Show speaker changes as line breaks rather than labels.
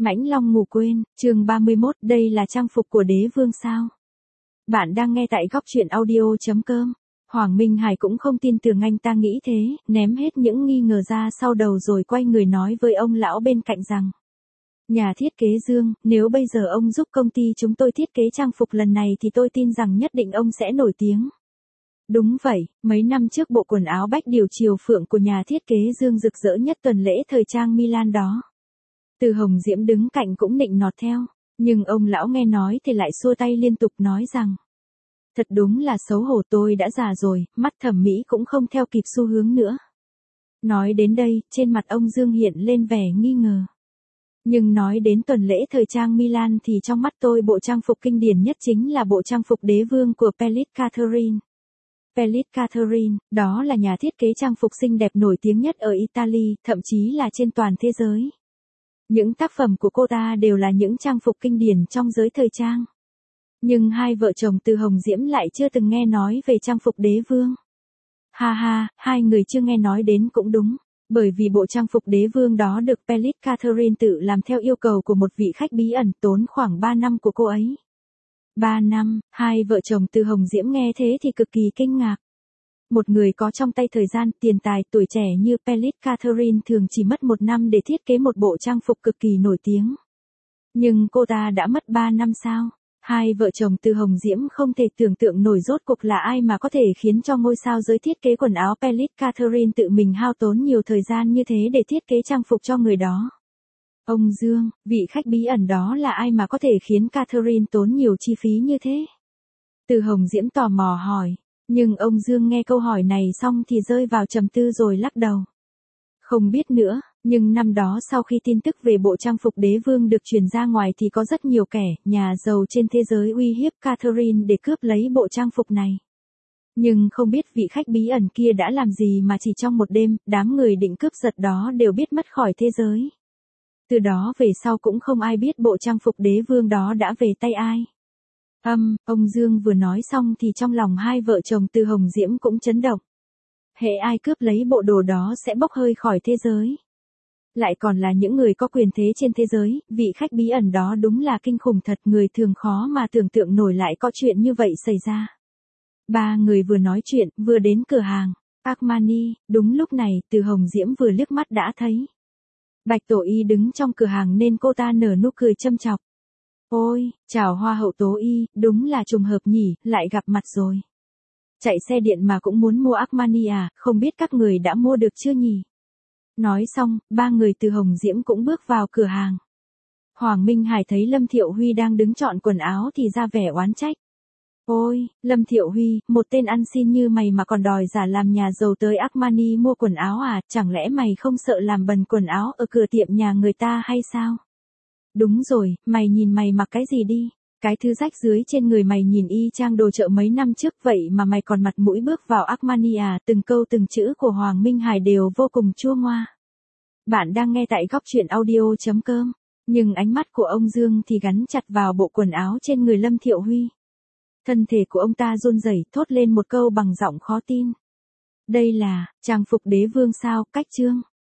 Mãnh Long ngủ quên, chương 31, đây là trang phục của đế vương sao? Bạn đang nghe tại góc truyện audio.com. Hoàng Minh Hải cũng không tin tưởng anh ta nghĩ thế, ném hết những nghi ngờ ra sau đầu rồi quay người nói với ông lão bên cạnh rằng. Nhà thiết kế Dương, nếu bây giờ ông giúp công ty chúng tôi thiết kế trang phục lần này thì tôi tin rằng nhất định ông sẽ nổi tiếng. Đúng vậy, mấy năm trước bộ quần áo bách điều Triều Phượng của nhà thiết kế Dương rực rỡ nhất tuần lễ thời trang Milan đó. Từ Hồng Diễm đứng cạnh cũng nịnh nọt theo, nhưng ông lão nghe nói thì lại xua tay liên tục nói rằng. Thật đúng là xấu hổ, tôi đã già rồi, mắt thẩm mỹ cũng không theo kịp xu hướng nữa. Nói đến đây, trên mặt ông Dương hiện lên vẻ nghi ngờ. Nhưng nói đến tuần lễ thời trang Milan thì trong mắt tôi bộ trang phục kinh điển nhất chính là bộ trang phục đế vương của Pellit Catherine. Pellit Catherine, đó là nhà thiết kế trang phục xinh đẹp nổi tiếng nhất ở Italy, thậm chí là trên toàn thế giới. Những tác phẩm của cô ta đều là những trang phục kinh điển trong giới thời trang. Nhưng hai vợ chồng Từ Hồng Diễm lại chưa từng nghe nói về trang phục đế vương. Ha ha, hai người chưa nghe nói đến cũng đúng, bởi vì bộ trang phục đế vương đó được Pellit Catherine tự làm theo yêu cầu của một vị khách bí ẩn, tốn khoảng 3 năm của cô ấy. 3 năm, hai vợ chồng Từ Hồng Diễm nghe thế thì cực kỳ kinh ngạc. Một người có trong tay thời gian, tiền tài, tuổi trẻ như Pellit Catherine thường chỉ mất 1 năm để thiết kế một bộ trang phục cực kỳ nổi tiếng. Nhưng cô ta đã mất 3 năm sao? Hai vợ chồng Từ Hồng Diễm không thể tưởng tượng nổi rốt cuộc là ai mà có thể khiến cho ngôi sao giới thiết kế quần áo Pellit Catherine tự mình hao tốn nhiều thời gian như thế để thiết kế trang phục cho người đó. Ông Dương, vị khách bí ẩn đó là ai mà có thể khiến Catherine tốn nhiều chi phí như thế? Từ Hồng Diễm tò mò hỏi, nhưng ông Dương nghe câu hỏi này xong thì rơi vào trầm tư rồi lắc đầu. Không biết nữa, nhưng năm đó sau khi tin tức về bộ trang phục đế vương được truyền ra ngoài thì có rất nhiều kẻ, nhà giàu trên thế giới uy hiếp Catherine để cướp lấy bộ trang phục này. Nhưng không biết vị khách bí ẩn kia đã làm gì mà chỉ trong một đêm, đám người định cướp giật đó đều biết mất khỏi thế giới. Từ đó về sau cũng không ai biết bộ trang phục đế vương đó đã về tay ai. Ông Dương vừa nói xong thì trong lòng hai vợ chồng Từ Hồng Diễm cũng chấn động. Hễ ai cướp lấy bộ đồ đó sẽ bốc hơi khỏi thế giới. Lại còn là những người có quyền thế trên thế giới, vị khách bí ẩn đó đúng là kinh khủng thật, người thường khó mà tưởng tượng nổi lại có chuyện như vậy xảy ra. Ba người vừa nói chuyện, vừa đến cửa hàng Armani, đúng lúc này, Từ Hồng Diễm vừa liếc mắt đã thấy Bạch Tổ Y đứng trong cửa hàng nên cô ta nở nụ cười châm chọc. Ôi, chào Hoa hậu Tố Y, đúng là trùng hợp nhỉ, lại gặp mặt rồi. Chạy xe điện mà cũng muốn mua Armani à, không biết các người đã mua được chưa nhỉ? Nói xong, ba người Từ Hồng Diễm cũng bước vào cửa hàng. Hoàng Minh Hải thấy Lâm Thiệu Huy đang đứng chọn quần áo thì ra vẻ oán trách. Ôi, Lâm Thiệu Huy, một tên ăn xin như mày mà còn đòi giả làm nhà giàu tới Armani mua quần áo à, chẳng lẽ mày không sợ làm bẩn quần áo ở cửa tiệm nhà người ta hay sao? Đúng rồi, mày nhìn mày mặc cái gì đi? Cái thứ rách dưới trên người mày nhìn y chang đồ chợ mấy năm trước vậy mà mày còn mặt mũi bước vào Armani à, từng câu từng chữ của Hoàng Minh Hải đều vô cùng chua ngoa. Bạn đang nghe tại góc truyện audio.com, nhưng ánh mắt của ông Dương thì gắn chặt vào bộ quần áo trên người Lâm Thiệu Huy. Thân thể của ông ta run rẩy thốt lên một câu bằng giọng khó tin. Đây là trang phục đế vương sao, Cách Trương?